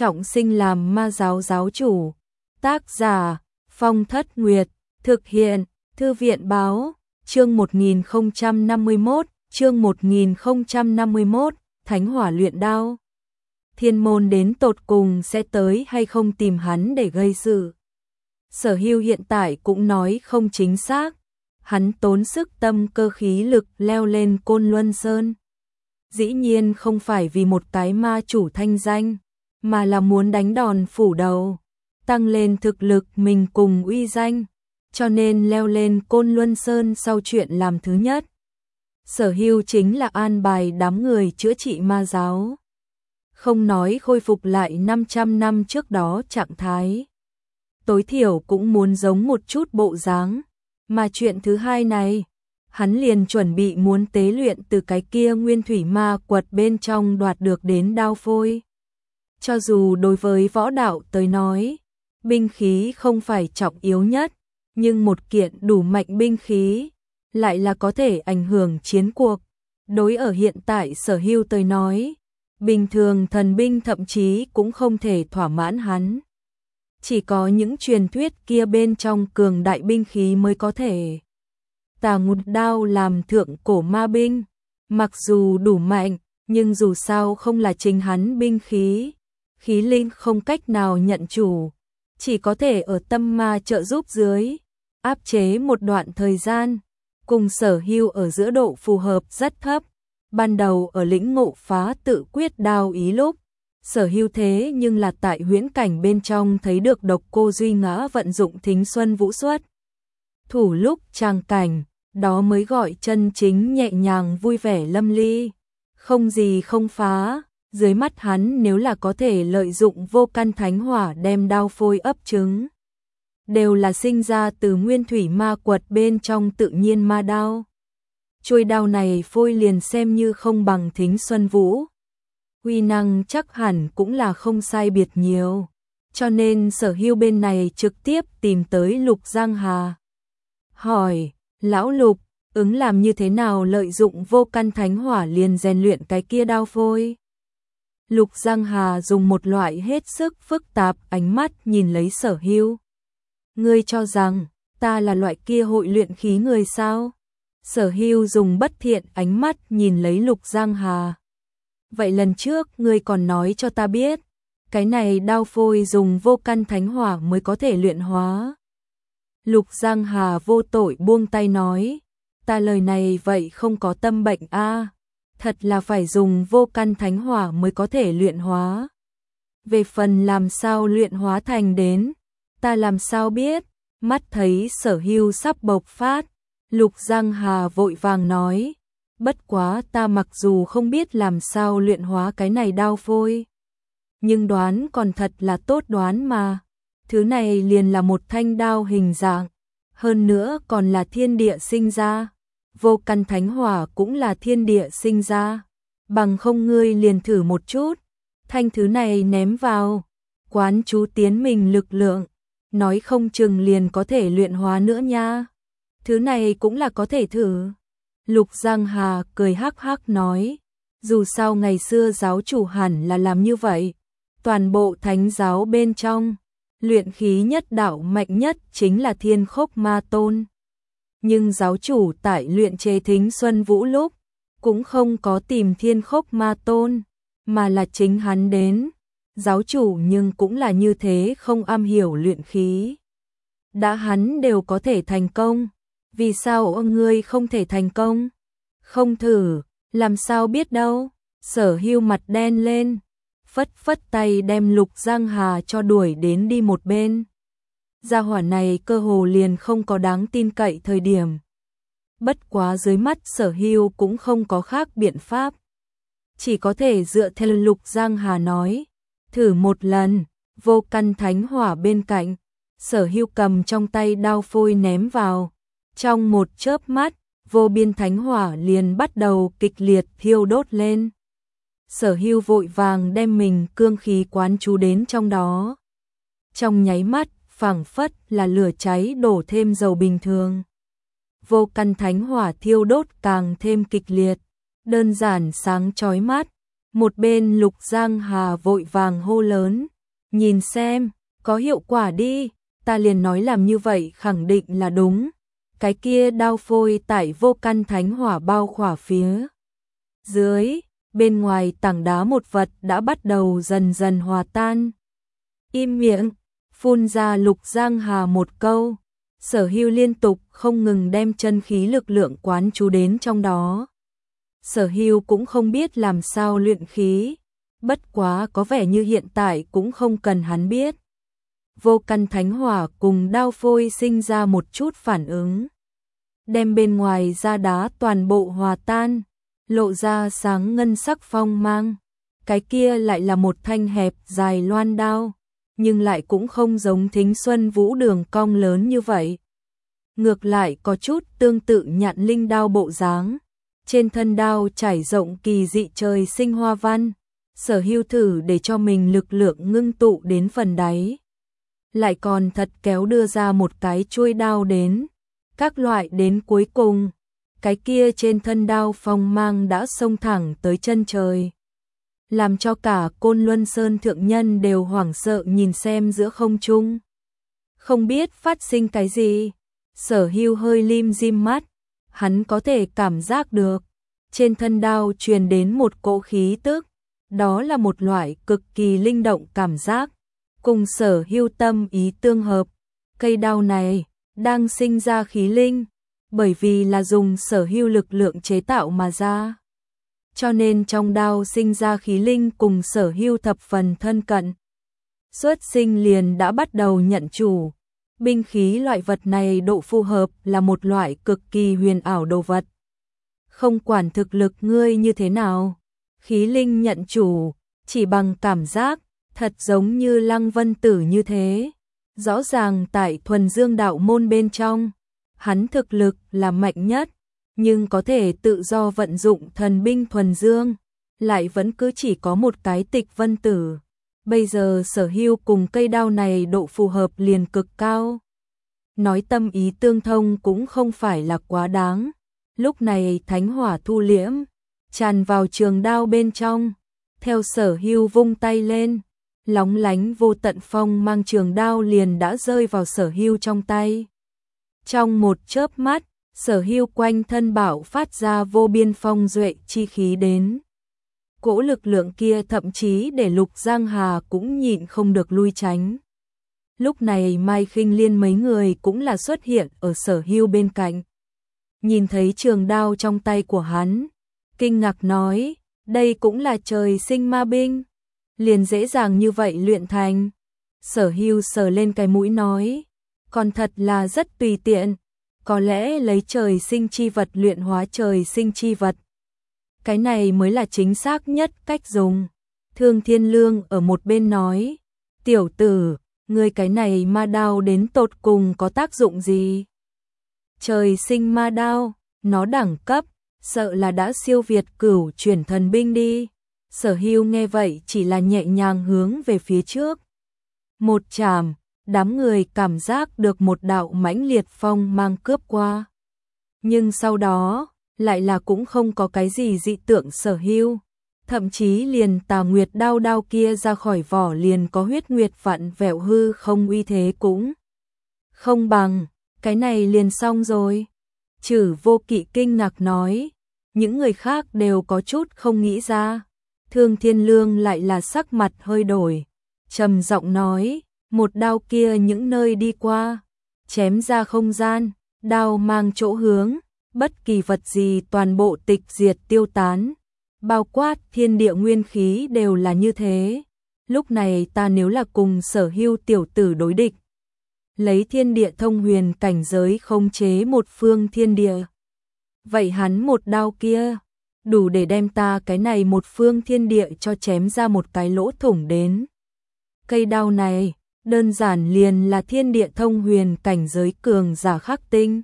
trọng sinh làm ma giáo giáo chủ. Tác giả Phong Thất Nguyệt, thực hiện Thư viện Báo, chương 1051, Thánh Hỏa Luyện Đao. Thiên môn đến tột cùng sẽ tới hay không tìm hắn để gây sự. Sở Hưu hiện tại cũng nói không chính xác, hắn tốn sức tâm cơ khí lực leo lên Côn Luân Sơn. Dĩ nhiên không phải vì một cái ma chủ thanh danh, mà là muốn đánh đòn phủ đầu, tăng lên thực lực mình cùng uy danh, cho nên leo lên Côn Luân Sơn sau chuyện làm thứ nhất. Sở Hưu chính là an bài đám người chữa trị ma giáo. Không nói khôi phục lại 500 năm trước đó trạng thái, tối thiểu cũng muốn giống một chút bộ dáng. Mà chuyện thứ hai này, hắn liền chuẩn bị muốn tế luyện từ cái kia nguyên thủy ma quật bên trong đoạt được đến đao phôi. Cho dù đối với võ đạo tới nói, binh khí không phải trọng yếu nhất, nhưng một kiện đủ mạnh binh khí lại là có thể ảnh hưởng chiến cuộc. Đối ở hiện tại Sở Hưu tới nói, bình thường thần binh thậm chí cũng không thể thỏa mãn hắn. Chỉ có những truyền thuyết kia bên trong cường đại binh khí mới có thể. Tà Ngục Đao làm thượng cổ ma binh, mặc dù đủ mạnh, nhưng dù sao không là chính hắn binh khí. Khí linh không cách nào nhận chủ, chỉ có thể ở tâm ma trợ giúp dưới, áp chế một đoạn thời gian, cùng Sở Hưu ở giữa độ phù hợp rất thấp. Ban đầu ở lĩnh ngộ phá tự quyết đao ý lúc, Sở Hưu thế nhưng là tại huyễn cảnh bên trong thấy được Độc Cô Duy Ngã vận dụng Thính Xuân Vũ Xuất thủ lúc tràng cảnh, đó mới gọi chân chính nhẹ nhàng vui vẻ lâm ly, không gì không phá. Dưới mắt hắn nếu là có thể lợi dụng vô căn thánh hỏa đem đao phôi ấp trứng, đều là sinh ra từ nguyên thủy ma quật bên trong tự nhiên ma đao. Chuôi đao này phôi liền xem như không bằng Thính Xuân Vũ, uy năng chắc hẳn cũng là không sai biệt nhiều, cho nên Sở Hưu bên này trực tiếp tìm tới Lục Giang Hà. Hỏi, lão Lục, ứng làm như thế nào lợi dụng vô căn thánh hỏa liền rèn luyện cái kia đao phôi? Lục Giang Hà dùng một loại hết sức phức tạp ánh mắt nhìn lấy Sở Hưu. Ngươi cho rằng ta là loại kia hội luyện khí người sao? Sở Hưu dùng bất thiện ánh mắt nhìn lấy Lục Giang Hà. Vậy lần trước ngươi còn nói cho ta biết, cái này đao phôi dùng vô căn thánh hỏa mới có thể luyện hóa. Lục Giang Hà vô tội buông tay nói, ta lời này vậy không có tâm bệnh a, thật là phải dùng vô căn thánh hỏa mới có thể luyện hóa. Về phần làm sao luyện hóa thành đến, ta làm sao biết? Mắt thấy Sở Hưu sắp bộc phát, Lục Giang Hà vội vàng nói, bất quá ta mặc dù không biết làm sao luyện hóa cái này đao phôi, nhưng đoán còn thật là tốt đoán mà. Thứ này liền là một thanh đao hình dạng, hơn nữa còn là thiên địa sinh ra. Vô căn thánh hỏa cũng là thiên địa sinh ra, bằng không ngươi liền thử một chút, thanh thứ này ném vào, quán chú tiến mình lực lượng, nói không chừng liền có thể luyện hóa nữa nha. Thứ này cũng là có thể thử. Lục Giang Hà cười hắc hắc nói, dù sao ngày xưa giáo chủ hẳn là làm như vậy, toàn bộ thánh giáo bên trong, luyện khí nhất đạo mạnh nhất chính là Thiên Khốc Ma Tôn. Nhưng giáo chủ tại luyện chế Thính Xuân Vũ lúc, cũng không có tìm Thiên Khốc Ma Tôn, mà là chính hắn đến. Giáo chủ nhưng cũng là như thế không am hiểu luyện khí. Đã hắn đều có thể thành công, vì sao ngươi không thể thành công? Không thử, làm sao biết đâu? Sở Hưu mặt đen lên, phất phất tay đem Lục Giang Hà cho đuổi đến đi một bên. Gia hỏa này cơ hồ liền không có đáng tin cậy thời điểm. Bất quá dưới mắt Sở Hưu cũng không có khác biện pháp, chỉ có thể dựa theo Lục Giang Hà nói, thử một lần. Vô căn thánh hỏa bên cạnh, Sở Hưu cầm trong tay đao phôi ném vào, trong một chớp mắt, vô biên thánh hỏa liền bắt đầu kịch liệt thiêu đốt lên. Sở Hưu vội vàng đem mình cương khí quán chú đến trong đó. Trong nháy mắt, phảng phất là lửa cháy đổ thêm dầu bình thường. Vô căn thánh hỏa thiêu đốt càng thêm kịch liệt, đơn giản sáng chói mắt. Một bên Lục Giang Hà vội vàng hô lớn, Nhìn xem, có hiệu quả đi, ta liền nói làm như vậy khẳng định là đúng. Cái kia đao phôi tại vô căn thánh hỏa bao khỏa phía dưới, bên ngoài tảng đá một vật đã bắt đầu dần dần hòa tan. Im miệng, phun ra Lục Giang Hà một câu. Sở Hưu liên tục không ngừng đem chân khí lực lượng quán chú đến trong đó. Sở Hưu cũng không biết làm sao luyện khí, bất quá có vẻ như hiện tại cũng không cần hắn biết. Vô căn thánh hỏa cùng đao phôi sinh ra một chút phản ứng, đem bên ngoài da đá toàn bộ hòa tan, lộ ra sáng ngân sắc phong mang. Cái kia lại là một thanh hẹp dài loan đao, nhưng lại cũng không giống Thính Xuân Vũ đường cong lớn như vậy. Ngược lại có chút tương tự Nhạn Linh đao bộ dáng. Trên thân đao trải rộng kỳ dị trời sinh hoa văn. Sở Hưu thử để cho mình lực lượng ngưng tụ đến phần đáy, lại còn thật kéo đưa ra một cái chuôi đao đến. Các loại đến cuối cùng, cái kia trên thân đao phong mang đã xông thẳng tới chân trời, làm cho cả Côn Luân Sơn thượng nhân đều hoảng sợ nhìn xem giữa không trung. Không biết phát sinh cái gì, Sở Hưu hơi lim dim mắt, hắn có thể cảm giác được, trên thân đao truyền đến một cỗ khí tức, đó là một loại cực kỳ linh động cảm giác, cùng Sở Hưu tâm ý tương hợp. Cây đao này đang sinh ra khí linh, bởi vì là dùng Sở Hưu lực lượng chế tạo mà ra, cho nên trong đao sinh ra khí linh cùng Sở Hưu thập phần thân cận. Xuất sinh liền đã bắt đầu nhận chủ. Binh khí loại vật này độ phù hợp là một loại cực kỳ huyền ảo đồ vật. Không quản thực lực ngươi như thế nào, khí linh nhận chủ, chỉ bằng cảm giác, thật giống như Lăng Vân Tử như thế. Rõ ràng tại thuần dương đạo môn bên trong, hắn thực lực là mạnh nhất, nhưng có thể tự do vận dụng thần binh thuần dương, lại vẫn cứ chỉ có một cái Tịch Vân Tử. Bây giờ Sở Hưu cùng cây đao này độ phù hợp liền cực cao. Nói tâm ý tương thông cũng không phải là quá đáng. Lúc này thánh hỏa thu liễm, tràn vào trường đao bên trong. Theo Sở Hưu vung tay lên, lóng lánh vô tận phong mang trường đao liền đã rơi vào Sở Hưu trong tay. Trong một chớp mắt, Sở Hưu quanh thân bảo phát ra vô biên phong duệ chi khí đến. Cỗ lực lượng kia thậm chí để Lục Giang Hà cũng nhịn không được lui tránh. Lúc này Mai Khinh Liên mấy người cũng là xuất hiện ở Sở Hưu bên cạnh. Nhìn thấy trường đao trong tay của hắn, kinh ngạc nói, đây cũng là trời sinh ma binh, liền dễ dàng như vậy luyện thành. Sở Hưu sờ lên cái mũi nói, còn thật là rất tùy tiện, có lẽ lấy trời sinh chi vật luyện hóa trời sinh chi vật. Cái này mới là chính xác nhất cách dùng. Thương Thiên Lương ở một bên nói, tiểu tử, ngươi cái này ma đao đến tột cùng có tác dụng gì? Trời sinh ma đao, nó đẳng cấp, sợ là đã siêu việt cửu chuyển thần binh đi. Sở Hưu nghe vậy chỉ là nhẹ nhàng hướng về phía trước. Một chạm, đám người cảm giác được một đạo mãnh liệt phong mang cướp qua. Nhưng sau đó, lại là cũng không có cái gì dị tượng Sở Hưu. Thậm chí liền Tà Nguyệt đao kia ra khỏi vỏ liền có huyết nguyệt vặn vẹo hư không uy thế cũng không bằng, cái này liền xong rồi. Chử Vô Kỵ kinh ngạc nói, những người khác đều có chút không nghĩ ra. Thương Thiên Lương lại là sắc mặt hơi đổi, trầm giọng nói, một đao kia những nơi đi qua, chém ra không gian, đao mang chỗ hướng, bất kỳ vật gì toàn bộ tịch diệt tiêu tán, bao quát thiên địa nguyên khí đều là như thế. Lúc này ta nếu là cùng Sở Hưu tiểu tử đối địch, lấy thiên địa thông huyền cảnh giới khống chế một phương thiên địa, vậy hắn một đao kia đủ để đem ta cái này một phương thiên địa cho chém ra một cái lỗ thủng đến. Cây đao này đơn giản liền là thiên địa thông huyền cảnh giới cường giả khắc tinh,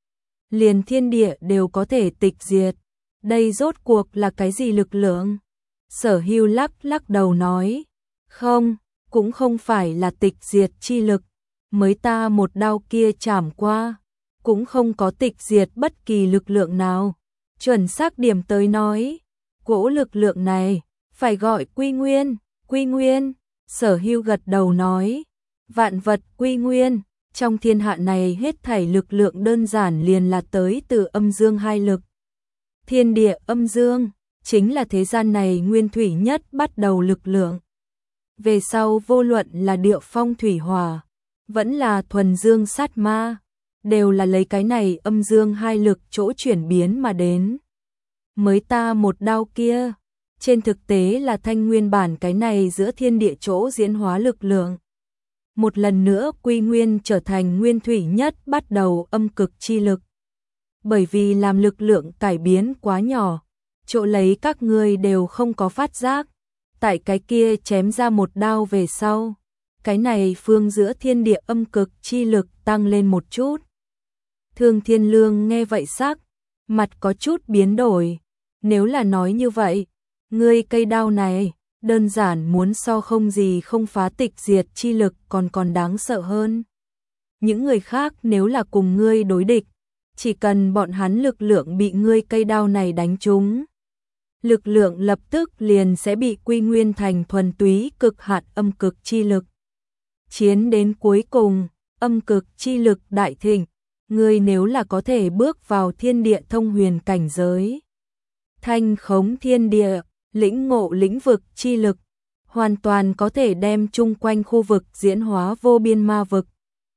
liền thiên địa đều có thể tịch diệt. Đây rốt cuộc là cái gì lực lượng? Sở Hưu lắc đầu nói, không, cũng không phải là tịch diệt chi lực, mới ta một đao kia chảm qua, cũng không có tịch diệt bất kỳ lực lượng nào. Chuẩn xác điểm tới nói, cỗ lực lượng này phải gọi quy nguyên. Sở Hưu gật đầu nói, vạn vật quy nguyên, trong thiên hạ này hết thảy lực lượng đơn giản liền là tới từ âm dương hai lực. Thiên địa âm dương, chính là thế gian này nguyên thủy nhất bắt đầu lực lượng. Về sau vô luận là địa phong thủy hỏa, vẫn là thuần dương sát ma, đều là lấy cái này âm dương hai lực chỗ chuyển biến mà đến. Mới ta một đao kia, trên thực tế là thanh nguyên bản cái này giữa thiên địa chỗ diễn hóa lực lượng. Một lần nữa quy nguyên trở thành nguyên thủy nhất bắt đầu âm cực chi lực. Bởi vì làm lực lượng cải biến quá nhỏ, chỗ lấy các ngươi đều không có phát giác. Tại cái kia chém ra một đao về sau, cái này phương giữa thiên địa âm cực chi lực tăng lên một chút. Thương Thiên Lương nghe vậy sắc, mặt có chút biến đổi. Nếu là nói như vậy, ngươi cây đao này, đơn giản muốn so không gì không phá tịch diệt chi lực còn đáng sợ hơn. Những người khác nếu là cùng ngươi đối địch, chỉ cần bọn hắn lực lượng bị ngươi cây đao này đánh trúng, lực lượng lập tức liền sẽ bị quy nguyên thành thuần túy cực hạn âm cực chi lực. Chiến đến cuối cùng, âm cực chi lực đại thịnh, ngươi nếu là có thể bước vào thiên địa thông huyền cảnh giới, thanh khống thiên địa, lĩnh ngộ lĩnh vực chi lực, hoàn toàn có thể đem chung quanh khu vực diễn hóa vô biên ma vực.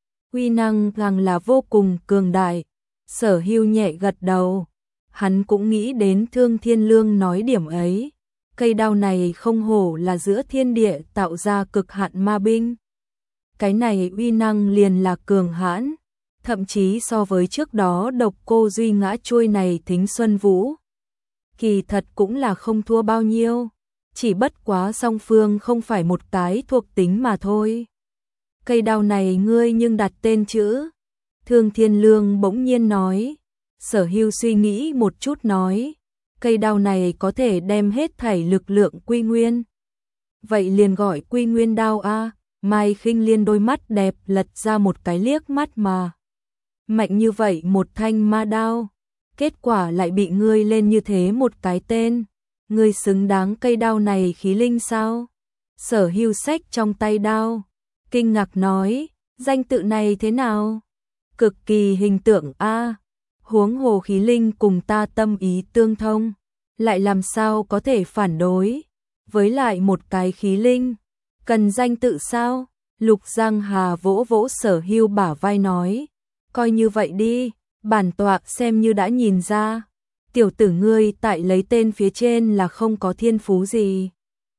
Uy năng càng là vô cùng cường đại. Sở Hưu nhẹ gật đầu, hắn cũng nghĩ đến Thương Thiên Lương nói điểm ấy. Cây đao này không hổ là giữa thiên địa tạo ra cực hạn ma binh. Cái này uy năng liền là cường hãn, thậm chí so với trước đó độc cô duy ngã chuôi này Thính Xuân Vũ. Kỳ thật cũng là không thua bao nhiêu, chỉ bất quá song phương không phải một cái thuộc tính mà thôi. Cây đao này ngươi nhưng đặt tên chữ. Thương Thiên Lương bỗng nhiên nói. Sở Hưu suy nghĩ một chút nói, cây đao này có thể đem hết thảy lực lượng quy nguyên. Vậy liền gọi quy nguyên đao a. Mai Khinh Liên đôi mắt đẹp lật ra một cái liếc mắt mà. Mạnh như vậy một thanh ma đao, kết quả lại bị ngươi lên như thế một cái tên. Ngươi xứng đáng cây đao này khí linh sao? Sở Hưu xách trong tay đao, kinh ngạc nói, danh tự này thế nào? Cực kỳ hình tượng a. Huống hồ khí linh cùng ta tâm ý tương thông, lại làm sao có thể phản đối? Với lại một cái khí linh, cần danh tự sao? Lục Giang Hà vỗ vỗ Sở Hưu bả vai nói, coi như vậy đi, bản tọa xem như đã nhìn ra, tiểu tử ngươi tại lấy tên phía trên là không có thiên phú gì.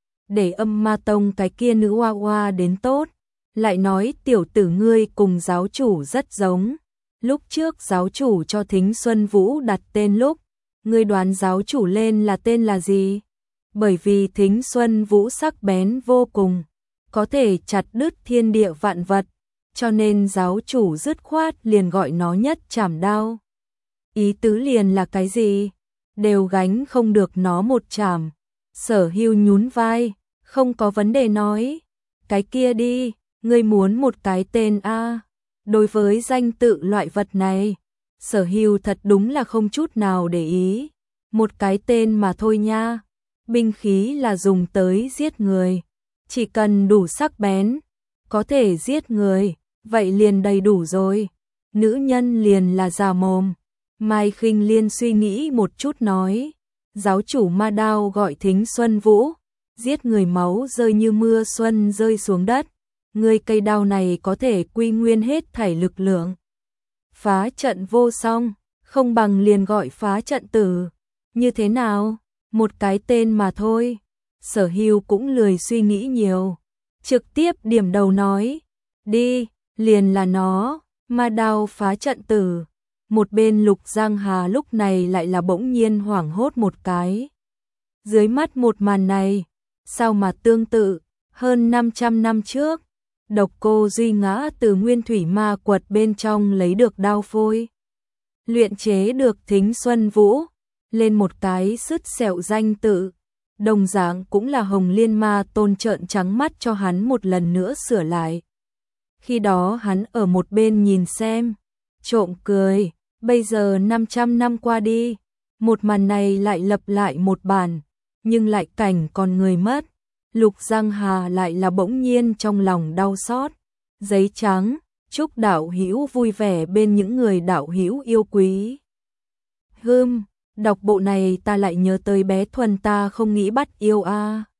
Để Âm Ma Tông cái kia nữ hoa hoa đến tốt, lại nói tiểu tử ngươi cùng giáo chủ rất giống. Lúc trước giáo chủ cho Thính Xuân Vũ đặt tên lúc, ngươi đoán giáo chủ lên là tên là gì? Bởi vì Thính Xuân Vũ sắc bén vô cùng, có thể chặt đứt thiên địa vạn vật, cho nên giáo chủ dứt khoát liền gọi nó nhất trảm đao. Ý tứ liền là cái gì? Đều gánh không được nó một trảm. Sở Hưu nhún vai, không có vấn đề nói. Cái kia đi, ngươi muốn một cái tên a. Đối với danh tự loại vật này, Sở Hưu thật đúng là không chút nào để ý. Một cái tên mà thôi nha. Binh khí là dùng tới giết người, chỉ cần đủ sắc bén, có thể giết người, vậy liền đầy đủ rồi. Nữ nhân liền là già mồm. Mai Khinh Liên suy nghĩ một chút nói, giáo chủ ma đao gọi Thính Xuân Vũ, giết người máu rơi như mưa xuân rơi xuống đất. Ngươi cây đao này có thể quy nguyên hết thảy lực lượng. Phá trận vô song, không bằng liền gọi phá trận tử. Như thế nào? Một cái tên mà thôi. Sở Hưu cũng lười suy nghĩ nhiều, trực tiếp điểm đầu nói, đi, liền là nó, ma đao phá trận tử. Một bên Lục Giang Hà lúc này lại là bỗng nhiên hoảng hốt một cái. Dưới mắt một màn này, sao mà tương tự, hơn 500 năm trước, độc cô duy ngã từ nguyên thủy ma quật bên trong lấy được đao phôi. Luyện chế được Thính Xuân Vũ, lên một cái sứt sẹo danh tự. Đồng dạng cũng là Hồng Liên Ma Tôn trợn trắng mắt cho hắn một lần nữa sửa lại. Khi đó hắn ở một bên nhìn xem, trộm cười, bây giờ 500 năm qua đi, một màn này lại lặp lại một bản, nhưng lại cảnh còn người mất. Lục Giang Hà lại là bỗng nhiên trong lòng đau xót. Giấy trắng, chúc đạo hữu vui vẻ bên những người đạo hữu yêu quý. Đọc bộ này ta lại nhớ tới bé Thuần ta không nghĩ bắt yêu a.